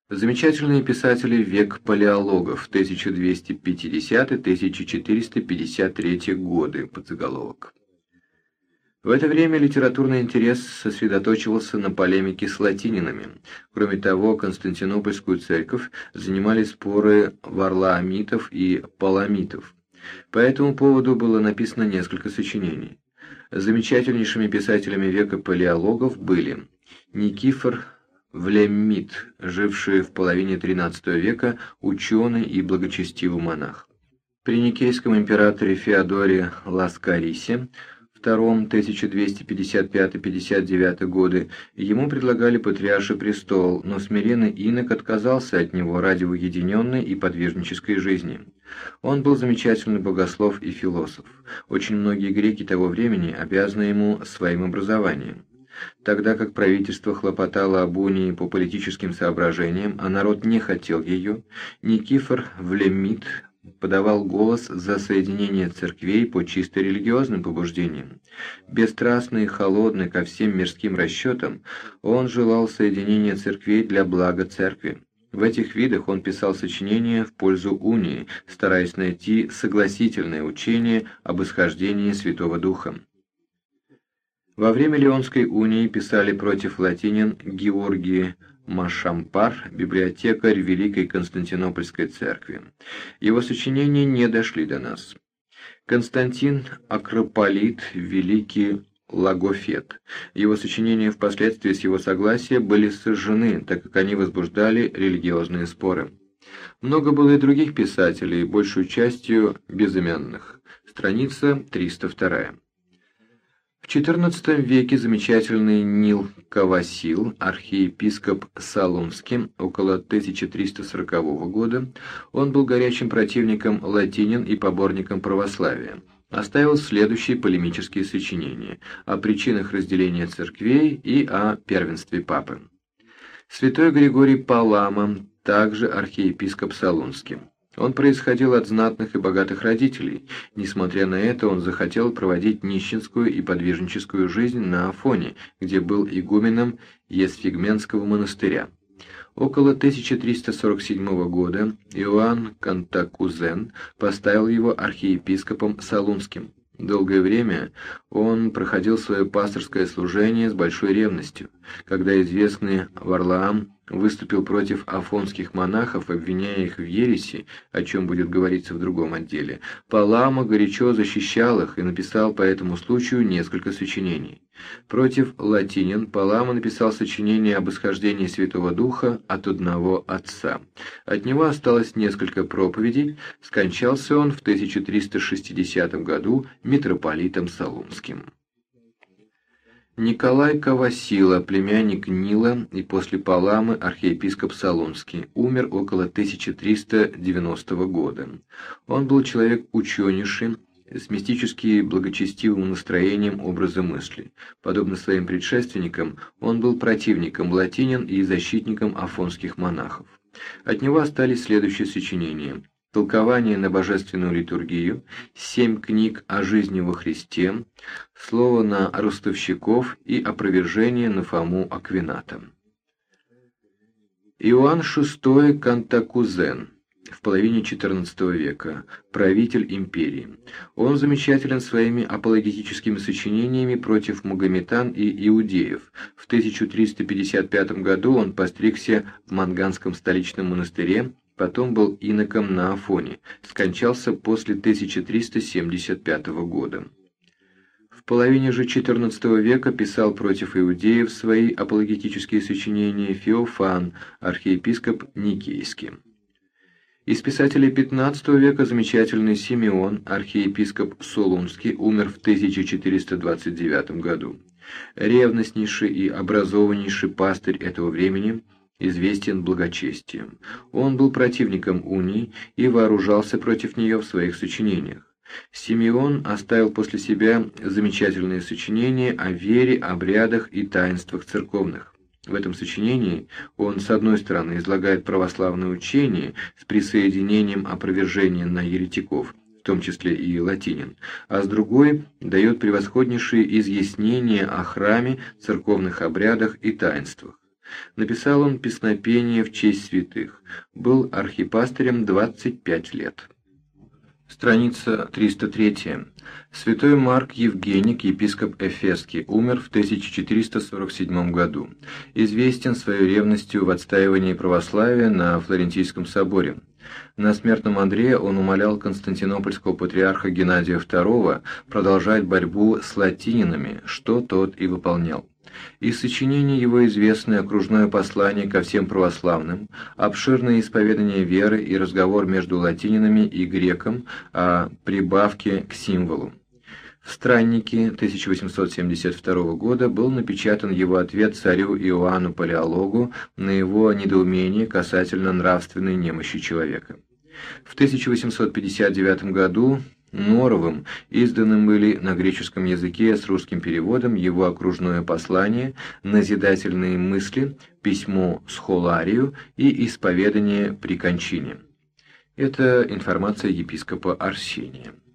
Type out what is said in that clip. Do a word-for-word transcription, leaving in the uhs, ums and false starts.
Замечательные писатели век палеологов, тысяча двести пятидесятый — тысяча четыреста пятьдесят третий годы, подзаголовок. В это время литературный интерес сосредоточивался на полемике с латининами. Кроме того, Константинопольскую церковь занимали споры варлаамитов и паламитов. По этому поводу было написано несколько сочинений. Замечательнейшими писателями века палеологов были Никифор Влеммит, живший в половине тринадцатого века, ученый и благочестивый монах. При никейском императоре Феодоре Ласкарисе втором, тысяча двести пятьдесят пятый — пятьдесят девятый годы, ему предлагали патриарший престол, но смиренный инок отказался от него ради уединенной и подвижнической жизни. Он был замечательный богослов и философ. Очень многие греки того времени обязаны ему своим образованием. Тогда как правительство хлопотало об унии по политическим соображениям, а народ не хотел ее, Никифор Влеммит подавал голос за соединение церквей по чисто религиозным побуждениям. Бесстрастный и холодный ко всем мирским расчетам, он желал соединения церквей для блага церкви. В этих видах он писал сочинения в пользу унии, стараясь найти согласительное учение об исхождении Святого Духа. Во время Леонской унии писали против латинин Георгий Машампар, библиотекарь Великой Константинопольской церкви. Его сочинения не дошли до нас. Константин Акрополит, великий логофет. Его сочинения впоследствии с его согласия были сожжены, так как они возбуждали религиозные споры. Много было и других писателей, большую частью безымянных. Страница триста вторая. В четырнадцатом веке замечательный Нил Кавасил, архиепископ Салунский, около тысяча триста сорокового года, он был горячим противником латинин и поборником православия, оставил следующие полемические сочинения о причинах разделения церквей и о первенстве папы. Святой Григорий Палама, также архиепископ Салунский. Он происходил от знатных и богатых родителей. Несмотря на это, он захотел проводить нищенскую и подвижническую жизнь на Афоне, где был игуменом Есфигменского монастыря. Около тысяча триста сорок седьмого года Иоанн Кантакузен поставил его архиепископом Салунским. Долгое время он проходил свое пасторское служение с большой ревностью. Когда известный Варлаам выступил против афонских монахов, обвиняя их в ереси, о чем будет говориться в другом отделе, Палама горячо защищал их и написал по этому случаю несколько сочинений. Против латинин Палама написал сочинение об исхождении Святого Духа от одного Отца. От него осталось несколько проповедей, скончался он в тысяча триста шестидесятом году митрополитом Салунским. Николай Кавасила, племянник Нила и после Паламы архиепископ Салунский, умер около тысяча триста девяностого года. Он был человек ученейший, с мистически благочестивым настроением образа мысли. Подобно своим предшественникам, он был противником латинин и защитником афонских монахов. От него остались следующие сочинения: толкование на божественную литургию, семь книг о жизни во Христе, слово на ростовщиков и опровержение на Фому Аквината. Иоанн шестой Кантакузен, в половине четырнадцатого века, правитель империи. Он замечателен своими апологетическими сочинениями против магометан и иудеев. В тысяча триста пятьдесят пятом году он постригся в Манганском столичном монастыре, потом был иноком на Афоне, скончался после тысяча триста семьдесят пятого года. В половине же четырнадцатого века писал против иудеев свои апологетические сочинения Феофан, архиепископ Никейский. Из писателей пятнадцатого века замечательный Симеон, архиепископ Солунский, умер в тысяча четыреста двадцать девятом году. Ревностнейший и образованнейший пастырь этого времени, известен благочестием. Он был противником унии и вооружался против нее в своих сочинениях. Симеон оставил после себя замечательные сочинения о вере, обрядах и таинствах церковных. В этом сочинении он, с одной стороны, излагает православное учение с присоединением опровержения на еретиков, в том числе и латинин, а с другой дает превосходнейшие изъяснения о храме, церковных обрядах и таинствах. Написал он песнопение в честь святых. Был архипастырем двадцать пять лет. Страница триста три. Святой Марк Евгеник, епископ Эфесский, умер в тысяча четыреста сорок седьмом году. Известен своей ревностью в отстаивании православия на Флорентийском соборе. На смертном одре он умолял константинопольского патриарха Геннадия второго продолжать борьбу с латининами, что тот и выполнял. Из сочинений его известны окружное послание ко всем православным, обширное исповедание веры и разговор между латининами и греком о прибавке к символу. В «Страннике» тысяча восемьсот семьдесят второго года был напечатан его ответ царю Иоанну Палеологу на его недоумение касательно нравственной немощи человека. В тысяча восемьсот пятьдесят девятом году Норовым изданным были на греческом языке с русским переводом его окружное послание, назидательные мысли, письмо схоларию и исповедание при кончине. Это информация епископа Арсения.